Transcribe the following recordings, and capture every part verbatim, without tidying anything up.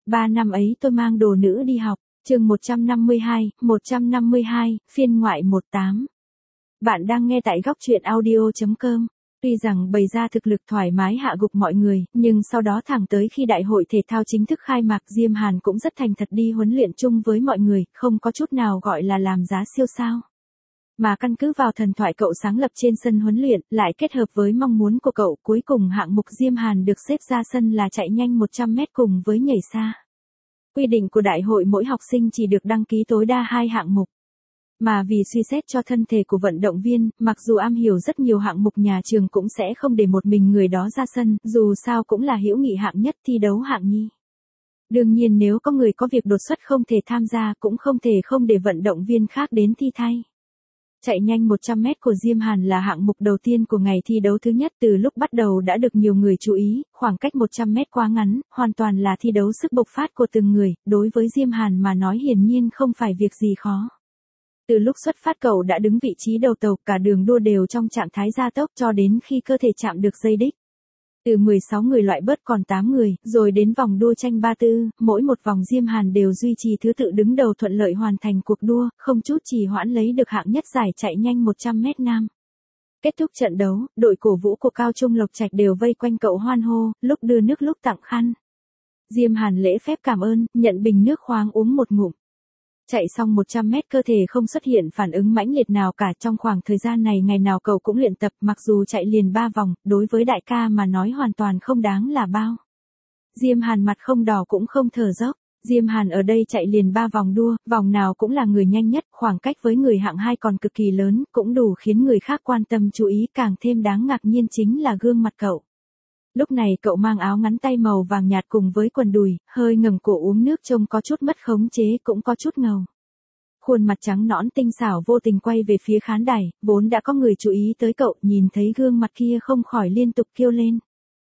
Ba năm ấy tôi mang đồ nữ đi học, chương một trăm năm mươi hai, một trăm năm mươi hai, phiên ngoại mười tám. Bạn đang nghe tại góc truyện audio chấm com. Tuy rằng bày ra thực lực thoải mái hạ gục mọi người, nhưng sau đó thẳng tới khi đại hội thể thao chính thức khai mạc, Diêm Hàn cũng rất thành thật đi huấn luyện chung với mọi người, không có chút nào gọi là làm giá siêu sao. Mà căn cứ vào thần thoại cậu sáng lập trên sân huấn luyện, lại kết hợp với mong muốn của cậu, cuối cùng hạng mục Diêm Hàn được xếp ra sân là chạy nhanh một trăm mét cùng với nhảy xa. Quy định của đại hội mỗi học sinh chỉ được đăng ký tối đa hai hạng mục. Mà vì suy xét cho thân thể của vận động viên, mặc dù am hiểu rất nhiều hạng mục, nhà trường cũng sẽ không để một mình người đó ra sân, dù sao cũng là hữu nghị hạng nhất, thi đấu hạng nhì. Đương nhiên nếu có người có việc đột xuất không thể tham gia, cũng không thể không để vận động viên khác đến thi thay. Chạy nhanh một trăm mét của Diêm Hàn là hạng mục đầu tiên của ngày thi đấu thứ nhất, từ lúc bắt đầu đã được nhiều người chú ý, khoảng cách một trăm mét quá ngắn, hoàn toàn là thi đấu sức bộc phát của từng người, đối với Diêm Hàn mà nói hiển nhiên không phải việc gì khó. Từ lúc xuất phát cậu đã đứng vị trí đầu tàu, cả đường đua đều trong trạng thái gia tốc cho đến khi cơ thể chạm được dây đích. Từ mười sáu người loại bớt còn tám người, rồi đến vòng đua tranh ba tư, mỗi một vòng Diêm Hàn đều duy trì thứ tự đứng đầu, thuận lợi hoàn thành cuộc đua, không chút trì hoãn lấy được hạng nhất giải chạy nhanh một trăm mét nam. Kết thúc trận đấu, đội cổ vũ của Cao Trung Lộc Trạch đều vây quanh cậu hoan hô, lúc đưa nước lúc tặng khăn. Diêm Hàn lễ phép cảm ơn, nhận bình nước khoáng uống một ngụm. Chạy xong một trăm mét cơ thể không xuất hiện phản ứng mãnh liệt nào cả, trong khoảng thời gian này ngày nào cậu cũng luyện tập, mặc dù chạy liền ba vòng, đối với đại ca mà nói hoàn toàn không đáng là bao. Diêm Hàn mặt không đỏ cũng không thở dốc, Diêm Hàn ở đây chạy liền ba vòng đua, vòng nào cũng là người nhanh nhất, khoảng cách với người hạng hai còn cực kỳ lớn, cũng đủ khiến người khác quan tâm chú ý, càng thêm đáng ngạc nhiên chính là gương mặt cậu. Lúc này cậu mang áo ngắn tay màu vàng nhạt cùng với quần đùi, hơi ngẩng cổ uống nước trông có chút mất khống chế, cũng có chút ngầu. Khuôn mặt trắng nõn tinh xảo vô tình quay về phía khán đài, vốn đã có người chú ý tới cậu, nhìn thấy gương mặt kia không khỏi liên tục kêu lên.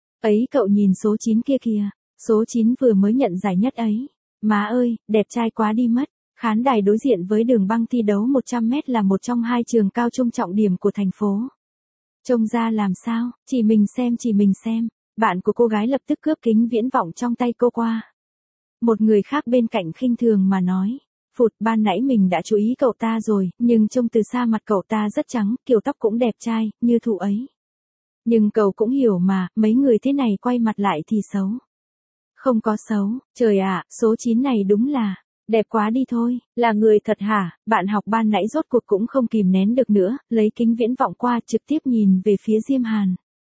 Ấy cậu nhìn số chín kia kìa, số chín vừa mới nhận giải nhất ấy. Má ơi, đẹp trai quá đi mất. Khán đài đối diện với đường băng thi đấu một trăm mét là một trong hai trường cao trung trọng điểm của thành phố. Trông ra làm sao, chỉ mình xem chỉ mình xem. Bạn của cô gái lập tức cướp kính viễn vọng trong tay cô qua. Một người khác bên cạnh khinh thường mà nói. Phụt, ban nãy mình đã chú ý cậu ta rồi, nhưng trông từ xa mặt cậu ta rất trắng, kiểu tóc cũng đẹp trai, như thụ ấy. Nhưng cậu cũng hiểu mà, mấy người thế này quay mặt lại thì xấu. Không có xấu, trời ạ, số chín này đúng là, đẹp quá đi thôi, là người thật hả? Bạn học ban nãy rốt cuộc cũng không kìm nén được nữa, lấy kính viễn vọng qua trực tiếp nhìn về phía Diêm Hàn.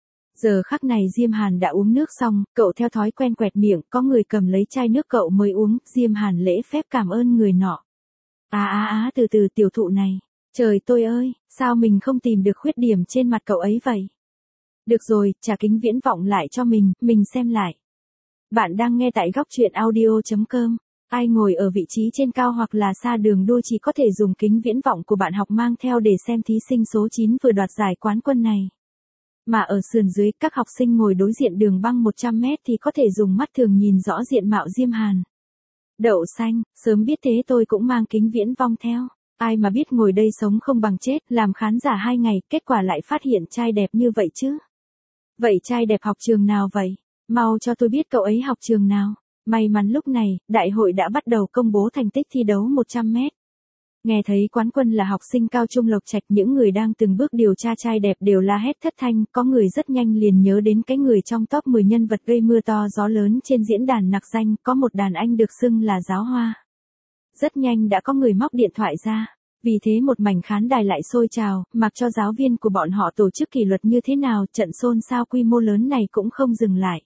Giờ khắc này Diêm Hàn đã uống nước xong, cậu theo thói quen quẹt miệng, có người cầm lấy chai nước cậu mới uống, Diêm Hàn lễ phép cảm ơn người nọ. Á á á từ từ tiểu thụ này, trời tôi ơi, sao mình không tìm được khuyết điểm trên mặt cậu ấy vậy? Được rồi, trả kính viễn vọng lại cho mình, mình xem lại. Bạn đang nghe tại góc truyện audio chấm com. Ai ngồi ở vị trí trên cao hoặc là xa đường đua chỉ có thể dùng kính viễn vọng của bạn học mang theo để xem thí sinh số chín vừa đoạt giải quán quân này. Mà ở sườn dưới, các học sinh ngồi đối diện đường băng một trăm mét thì có thể dùng mắt thường nhìn rõ diện mạo Diêm Hàn. Đậu xanh, sớm biết thế tôi cũng mang kính viễn vong theo. Ai mà biết ngồi đây sống không bằng chết, làm khán giả hai ngày, kết quả lại phát hiện trai đẹp như vậy chứ. Vậy trai đẹp học trường nào vậy? Mau cho tôi biết cậu ấy học trường nào. May mắn lúc này, đại hội đã bắt đầu công bố thành tích thi đấu một trăm mét. Nghe thấy quán quân là học sinh Cao Trung Lộc Trạch, những người đang từng bước điều tra trai đẹp đều la hét thất thanh, có người rất nhanh liền nhớ đến cái người trong top mười nhân vật gây mưa to gió lớn trên diễn đàn nặc danh, có một đàn anh được xưng là Giáo Hoa. Rất nhanh đã có người móc điện thoại ra, vì thế một mảnh khán đài lại sôi trào, mặc cho giáo viên của bọn họ tổ chức kỷ luật như thế nào, trận xôn xao quy mô lớn này cũng không dừng lại.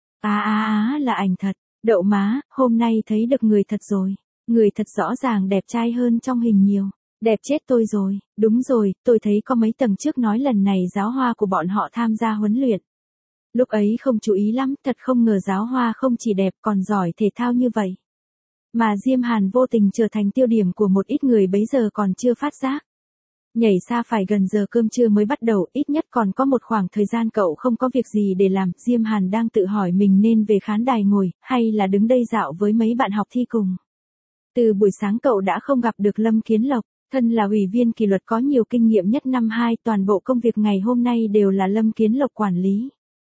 Á á á là ảnh thật, đậu má, hôm nay thấy được người thật rồi. Người thật rõ ràng đẹp trai hơn trong hình nhiều. Đẹp chết tôi rồi, đúng rồi, tôi thấy có mấy tầng trước nói lần này Giáo Hoa của bọn họ tham gia huấn luyện. Lúc ấy không chú ý lắm, thật không ngờ Giáo Hoa không chỉ đẹp còn giỏi thể thao như vậy. Mà Diêm Hàn vô tình trở thành tiêu điểm của một ít người bấy giờ còn chưa phát giác. Nhảy xa phải gần giờ cơm trưa mới bắt đầu, ít nhất còn có một khoảng thời gian cậu không có việc gì để làm, Diêm Hàn đang tự hỏi mình nên về khán đài ngồi, hay là đứng đây dạo với mấy bạn học thi cùng. Từ buổi sáng cậu đã không gặp được Lâm Kiến Lộc, thân là ủy viên kỷ luật có nhiều kinh nghiệm nhất năm hai, toàn bộ công việc ngày hôm nay đều là Lâm Kiến Lộc quản lý.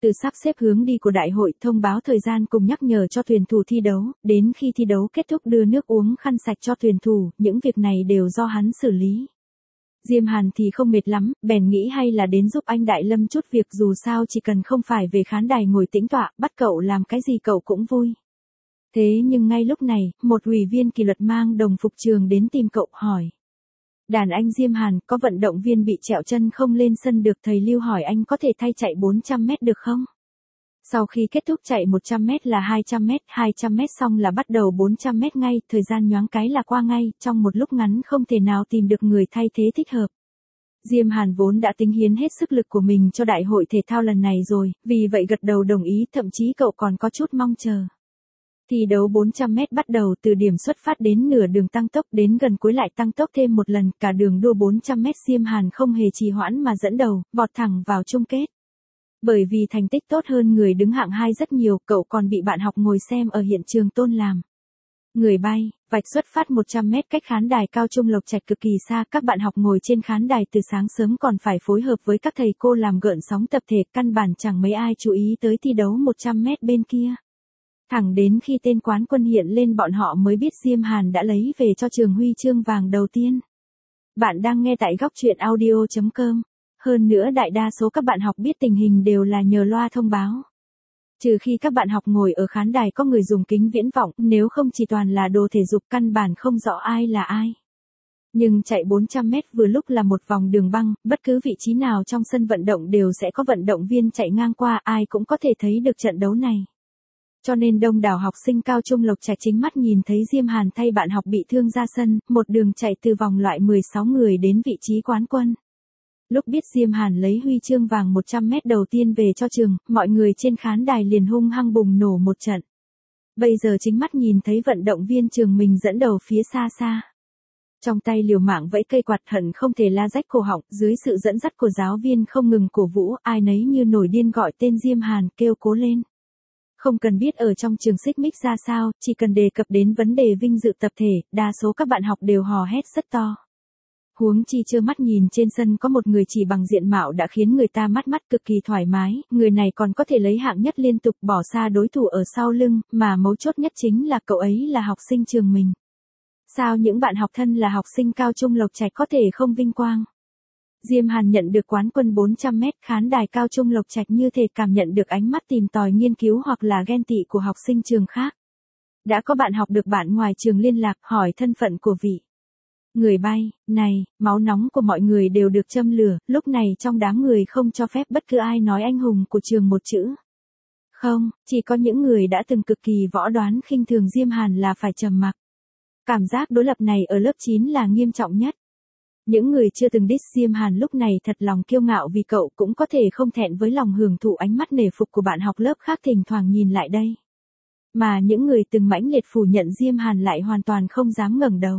Từ sắp xếp hướng đi của đại hội, thông báo thời gian cùng nhắc nhở cho tuyển thủ thi đấu, đến khi thi đấu kết thúc đưa nước uống khăn sạch cho tuyển thủ, những việc này đều do hắn xử lý. Diêm Hàn thì không mệt lắm, bèn nghĩ hay là đến giúp anh Đại Lâm chút việc, dù sao chỉ cần không phải về khán đài ngồi tĩnh tọa, bắt cậu làm cái gì cậu cũng vui. Thế nhưng ngay lúc này, một ủy viên kỷ luật mang đồng phục trường đến tìm cậu, hỏi. Đàn anh Diêm Hàn, có vận động viên bị trẹo chân không lên sân được, thầy Lưu hỏi anh có thể thay chạy bốn trăm mét được không? Sau khi kết thúc chạy một trăm mét là hai trăm mét, hai trăm mét xong là bắt đầu bốn trăm mét ngay, thời gian nhoáng cái là qua ngay, trong một lúc ngắn không thể nào tìm được người thay thế thích hợp. Diêm Hàn vốn đã tính hiến hết sức lực của mình cho đại hội thể thao lần này rồi, vì vậy gật đầu đồng ý, thậm chí cậu còn có chút mong chờ. Thi đấu bốn trăm mét bắt đầu từ điểm xuất phát đến nửa đường tăng tốc, đến gần cuối lại tăng tốc thêm một lần, cả đường đua bốn trăm mét Diêm Hàn không hề trì hoãn mà dẫn đầu, vọt thẳng vào chung kết. Bởi vì thành tích tốt hơn người đứng hạng hai rất nhiều, cậu còn bị bạn học ngồi xem ở hiện trường tôn làm. Người bay, vạch xuất phát một trăm mét cách khán đài Cao Trung Lộc Trạch cực kỳ xa, các bạn học ngồi trên khán đài từ sáng sớm còn phải phối hợp với các thầy cô làm gợn sóng tập thể, căn bản chẳng mấy ai chú ý tới thi đấu một trăm mét bên kia. Thẳng đến khi tên quán quân hiện lên bọn họ mới biết Diêm Hàn đã lấy về cho trường huy chương vàng đầu tiên. Bạn đang nghe tại góc truyện audio chấm com. Hơn nữa đại đa số các bạn học biết tình hình đều là nhờ loa thông báo. Trừ khi các bạn học ngồi ở khán đài có người dùng kính viễn vọng, nếu không chỉ toàn là đồ thể dục, căn bản không rõ ai là ai. Nhưng chạy bốn trăm mét vừa lúc là một vòng đường băng, bất cứ vị trí nào trong sân vận động đều sẽ có vận động viên chạy ngang qua, ai cũng có thể thấy được trận đấu này. Cho nên đông đảo học sinh Cao Trung Lộc Trạch chính mắt nhìn thấy Diêm Hàn thay bạn học bị thương ra sân, một đường chạy từ vòng loại mười sáu người đến vị trí quán quân. Lúc biết Diêm Hàn lấy huy chương vàng một trăm mét đầu tiên về cho trường, mọi người trên khán đài liền hung hăng bùng nổ một trận. Bây giờ chính mắt nhìn thấy vận động viên trường mình dẫn đầu phía xa xa. Trong tay liều mạng vẫy cây quạt, hận không thể la rách cổ họng, dưới sự dẫn dắt của giáo viên không ngừng cổ vũ, ai nấy như nổi điên gọi tên Diêm Hàn, kêu cố lên. Không cần biết ở trong trường xích mích ra sao, chỉ cần đề cập đến vấn đề vinh dự tập thể, đa số các bạn học đều hò hét rất to. Huống chi trơ mắt nhìn trên sân có một người chỉ bằng diện mạo đã khiến người ta mắt mắt cực kỳ thoải mái, người này còn có thể lấy hạng nhất liên tục bỏ xa đối thủ ở sau lưng, mà mấu chốt nhất chính là cậu ấy là học sinh trường mình. Sao những bạn học thân là học sinh Cao Trung Lộc Trạch có thể không vinh quang? Diêm Hàn nhận được quán quân bốn trăm mét, khán đài Cao Trung Lộc Trạch như thể cảm nhận được ánh mắt tìm tòi nghiên cứu hoặc là ghen tị của học sinh trường khác. Đã có bạn học được bạn ngoài trường liên lạc hỏi thân phận của vị người bay này, máu nóng của mọi người đều được châm lửa, lúc này trong đám người không cho phép bất cứ ai nói anh hùng của trường một chữ. Không, chỉ có những người đã từng cực kỳ võ đoán khinh thường Diêm Hàn là phải trầm mặc. Cảm giác đối lập này ở lớp chín là nghiêm trọng nhất. Những người chưa từng diss Diêm Hàn lúc này thật lòng kiêu ngạo vì cậu cũng có thể không thẹn với lòng hưởng thụ ánh mắt nể phục của bạn học lớp khác thỉnh thoảng nhìn lại đây. Mà những người từng mãnh liệt phủ nhận Diêm Hàn lại hoàn toàn không dám ngẩng đầu.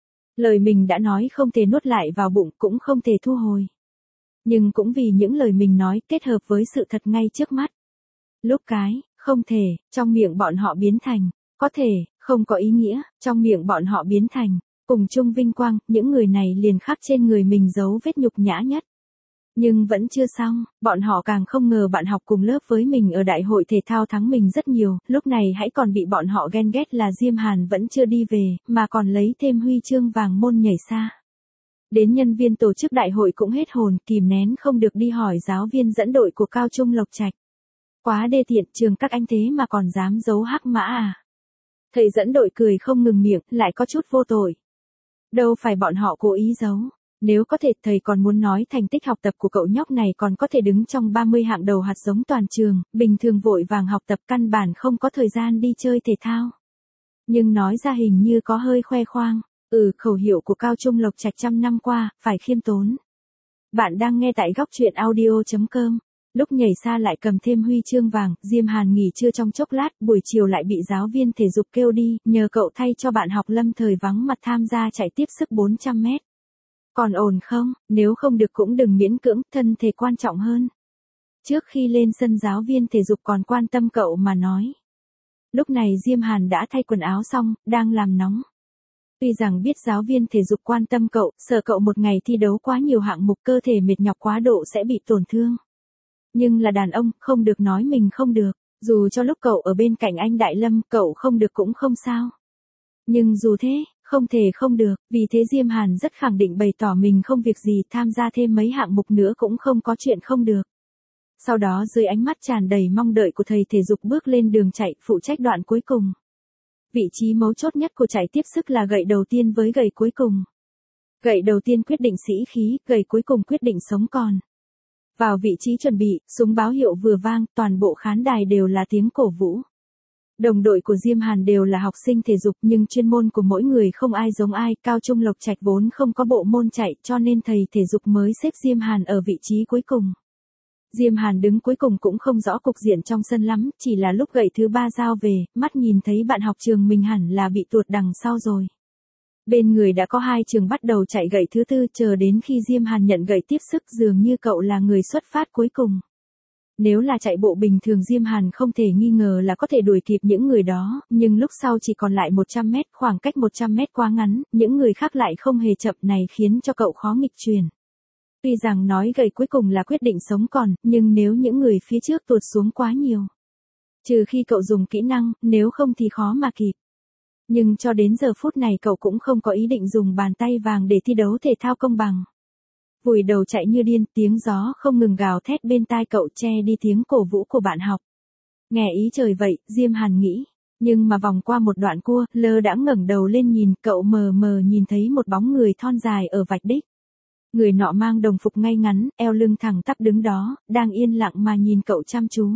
Lời mình đã nói không thể nuốt lại vào bụng, cũng không thể thu hồi. Nhưng cũng vì những lời mình nói kết hợp với sự thật ngay trước mắt. Lúc cái, không thể, trong miệng bọn họ biến thành, có thể, không có ý nghĩa, trong miệng bọn họ biến thành, cùng chung vinh quang, những người này liền khắc trên người mình dấu vết nhục nhã nhất. Nhưng vẫn chưa xong, bọn họ càng không ngờ bạn học cùng lớp với mình ở đại hội thể thao thắng mình rất nhiều, lúc này hãy còn bị bọn họ ghen ghét là Diêm Hàn vẫn chưa đi về, mà còn lấy thêm huy chương vàng môn nhảy xa. Đến nhân viên tổ chức đại hội cũng hết hồn, kìm nén không được đi hỏi giáo viên dẫn đội của Cao Trung Lộc Trạch. Quá đê tiện, trường các anh thế mà còn dám giấu hắc mã à? Thầy dẫn đội cười không ngừng miệng, lại có chút vô tội. Đâu phải bọn họ cố ý giấu. Nếu có thể, thầy còn muốn nói thành tích học tập của cậu nhóc này còn có thể đứng trong ba mươi hạng đầu hạt giống toàn trường, bình thường vội vàng học tập căn bản không có thời gian đi chơi thể thao. Nhưng nói ra hình như có hơi khoe khoang. Ừ, khẩu hiệu của Cao Trung Lộc Trạch trăm năm qua, phải khiêm tốn. Bạn đang nghe tại góc truyện audio chấm com. Lúc nhảy xa lại cầm thêm huy chương vàng, Diêm Hàn nghỉ trưa trong chốc lát, buổi chiều lại bị giáo viên thể dục kêu đi, nhờ cậu thay cho bạn học lâm thời vắng mặt tham gia chạy tiếp sức bốn trăm mét. Còn ổn không, nếu không được cũng đừng miễn cưỡng, thân thể quan trọng hơn. Trước khi lên sân giáo viên thể dục còn quan tâm cậu mà nói. Lúc này Diêm Hàn đã thay quần áo xong, đang làm nóng. Tuy rằng biết giáo viên thể dục quan tâm cậu, sợ cậu một ngày thi đấu quá nhiều hạng mục cơ thể mệt nhọc quá độ sẽ bị tổn thương. Nhưng là đàn ông, không được nói mình không được. Dù cho lúc cậu ở bên cạnh anh Đại Lâm, cậu không được cũng không sao. Nhưng dù thế, không thể không được, vì thế Diêm Hàn rất khẳng định bày tỏ mình không việc gì, tham gia thêm mấy hạng mục nữa cũng không có chuyện không được. Sau đó dưới ánh mắt tràn đầy mong đợi của thầy thể dục bước lên đường chạy, phụ trách đoạn cuối cùng. Vị trí mấu chốt nhất của chạy tiếp sức là gậy đầu tiên với gậy cuối cùng. Gậy đầu tiên quyết định sĩ khí, gậy cuối cùng quyết định sống còn. Vào vị trí chuẩn bị, súng báo hiệu vừa vang, toàn bộ khán đài đều là tiếng cổ vũ. Đồng đội của Diêm Hàn đều là học sinh thể dục nhưng chuyên môn của mỗi người không ai giống ai, Cao Trung Lộc Trạch vốn không có bộ môn chạy cho nên thầy thể dục mới xếp Diêm Hàn ở vị trí cuối cùng. Diêm Hàn đứng cuối cùng cũng không rõ cục diện trong sân lắm, chỉ là lúc gậy thứ ba giao về, mắt nhìn thấy bạn học trường mình hẳn là bị tuột đằng sau rồi. Bên người đã có hai trường bắt đầu chạy gậy thứ tư, chờ đến khi Diêm Hàn nhận gậy tiếp sức dường như cậu là người xuất phát cuối cùng. Nếu là chạy bộ bình thường Diêm Hàn không thể nghi ngờ là có thể đuổi kịp những người đó, nhưng lúc sau chỉ còn lại một trăm mét, khoảng cách một trăm mét quá ngắn, những người khác lại không hề chậm, này khiến cho cậu khó nghịch truyền. Tuy rằng nói gậy cuối cùng là quyết định sống còn, nhưng nếu những người phía trước tuột xuống quá nhiều. Trừ khi cậu dùng kỹ năng, nếu không thì khó mà kịp. Nhưng cho đến giờ phút này cậu cũng không có ý định dùng bàn tay vàng để thi đấu thể thao công bằng. Vùi đầu chạy như điên, tiếng gió không ngừng gào thét bên tai cậu che đi tiếng cổ vũ của bạn học. Nghe ý trời vậy, Diêm Hàn nghĩ. Nhưng mà vòng qua một đoạn cua, lơ đãng ngẩng đầu lên nhìn, cậu mờ mờ nhìn thấy một bóng người thon dài ở vạch đích. Người nọ mang đồng phục ngay ngắn, eo lưng thẳng tắp đứng đó, đang yên lặng mà nhìn cậu chăm chú.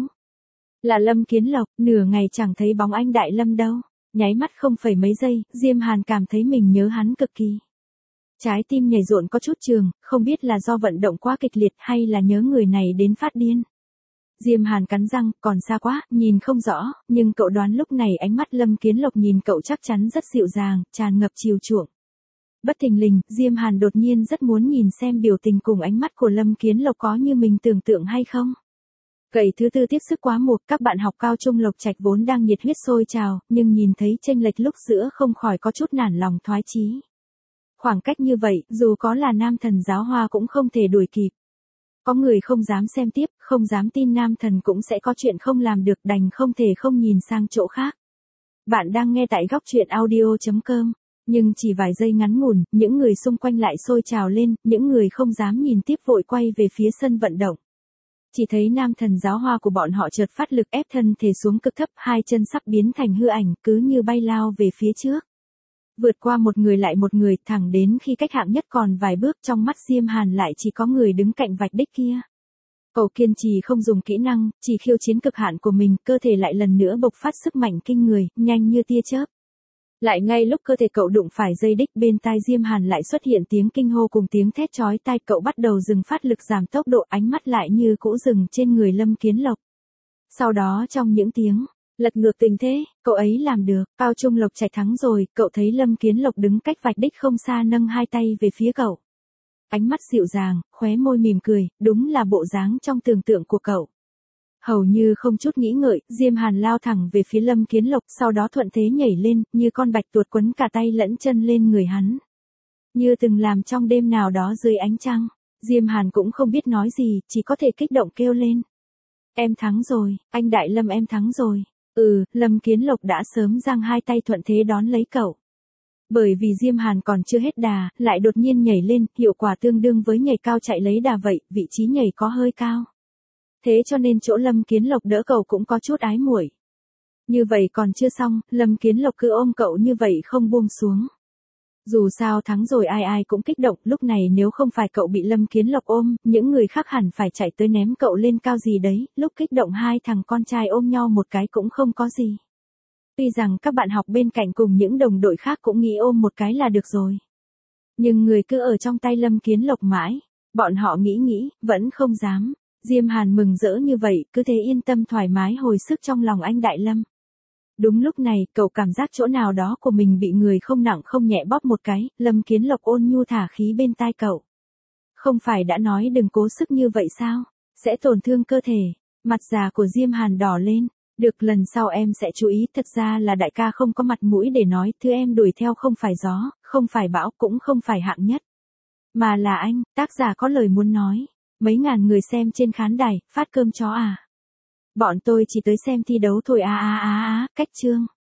Là Lâm Kiến Lộc, nửa ngày chẳng thấy bóng anh Đại Lâm đâu. Nháy mắt không phẩy mấy giây, Diêm Hàn cảm thấy mình nhớ hắn cực kỳ. Trái tim nhảy rộn có chút trường, không biết là do vận động quá kịch liệt hay là nhớ người này đến phát điên. Diêm Hàn cắn răng, còn xa quá, nhìn không rõ, nhưng cậu đoán lúc này ánh mắt Lâm Kiến Lộc nhìn cậu chắc chắn rất dịu dàng, tràn ngập chiều chuộng. Bất thình lình, Diêm Hàn đột nhiên rất muốn nhìn xem biểu tình cùng ánh mắt của Lâm Kiến Lộc có như mình tưởng tượng hay không. Gậy thứ tư tiếp sức quá một, các bạn học Cao Trung Lộc Trạch vốn đang nhiệt huyết sôi trào, nhưng nhìn thấy chênh lệch lúc giữa không khỏi có chút nản lòng thoái chí. Khoảng cách như vậy, dù có là nam thần giáo hoa cũng không thể đuổi kịp. Có người không dám xem tiếp, không dám tin nam thần cũng sẽ có chuyện không làm được, đành không thể không nhìn sang chỗ khác. Bạn đang nghe tại góc truyện audio chấm com. Nhưng chỉ vài giây ngắn ngủn, những người xung quanh lại sôi trào lên, những người không dám nhìn tiếp vội quay về phía sân vận động. Chỉ thấy nam thần giáo hoa của bọn họ chợt phát lực ép thân thể xuống cực thấp, hai chân sắp biến thành hư ảnh, cứ như bay lao về phía trước. Vượt qua một người lại một người, thẳng đến khi cách hạng nhất còn vài bước, trong mắt Diêm Hàn lại chỉ có người đứng cạnh vạch đích kia. Cậu kiên trì không dùng kỹ năng, chỉ khiêu chiến cực hạn của mình, cơ thể lại lần nữa bộc phát sức mạnh kinh người, nhanh như tia chớp. Lại ngay lúc cơ thể cậu đụng phải dây đích, bên tai Diêm Hàn lại xuất hiện tiếng kinh hô cùng tiếng thét chói tai, cậu bắt đầu dừng phát lực giảm tốc độ, ánh mắt lại như cũ dừng trên người Lâm Kiến Lộc. Sau đó trong những tiếng lật ngược tình thế, cậu ấy làm được, Cao Trung Lộc Trạch thắng rồi, cậu thấy Lâm Kiến Lộc đứng cách vạch đích không xa nâng hai tay về phía cậu. Ánh mắt dịu dàng, khóe môi mỉm cười, đúng là bộ dáng trong tưởng tượng của cậu. Hầu như không chút nghĩ ngợi, Diêm Hàn lao thẳng về phía Lâm Kiến Lộc, sau đó thuận thế nhảy lên, như con bạch tuột quấn cả tay lẫn chân lên người hắn. Như từng làm trong đêm nào đó dưới ánh trăng, Diêm Hàn cũng không biết nói gì, chỉ có thể kích động kêu lên. Em thắng rồi, anh Đại Lâm em thắng rồi. Ừ, Lâm Kiến Lộc đã sớm giang hai tay thuận thế đón lấy cậu. Bởi vì Diêm Hàn còn chưa hết đà, lại đột nhiên nhảy lên, hiệu quả tương đương với nhảy cao chạy lấy đà vậy, vị trí nhảy có hơi cao. Thế cho nên chỗ Lâm Kiến Lộc đỡ cậu cũng có chút ái muội. Như vậy còn chưa xong, Lâm Kiến Lộc cứ ôm cậu như vậy không buông xuống. Dù sao thắng rồi ai ai cũng kích động, lúc này nếu không phải cậu bị Lâm Kiến Lộc ôm, những người khác hẳn phải chạy tới ném cậu lên cao gì đấy, lúc kích động hai thằng con trai ôm nhau một cái cũng không có gì. Tuy rằng các bạn học bên cạnh cùng những đồng đội khác cũng nghĩ ôm một cái là được rồi. Nhưng người cứ ở trong tay Lâm Kiến Lộc mãi, bọn họ nghĩ nghĩ, vẫn không dám. Diêm Hàn mừng rỡ như vậy, cứ thế yên tâm thoải mái hồi sức trong lòng anh Đại Lâm. Đúng lúc này, cậu cảm giác chỗ nào đó của mình bị người không nặng không nhẹ bóp một cái, Lâm Kiến Lộc ôn nhu thả khí bên tai cậu. Không phải đã nói đừng cố sức như vậy sao? Sẽ tổn thương cơ thể. Mặt già của Diêm Hàn đỏ lên. Được, lần sau em sẽ chú ý, thật ra là đại ca không có mặt mũi để nói, thứ em đuổi theo không phải gió, không phải bão, cũng không phải hạng nhất. Mà là anh, tác giả có lời muốn nói. Mấy ngàn người xem trên khán đài, phát cơm chó à? Bọn tôi chỉ tới xem thi đấu thôi à à à à, cách chương.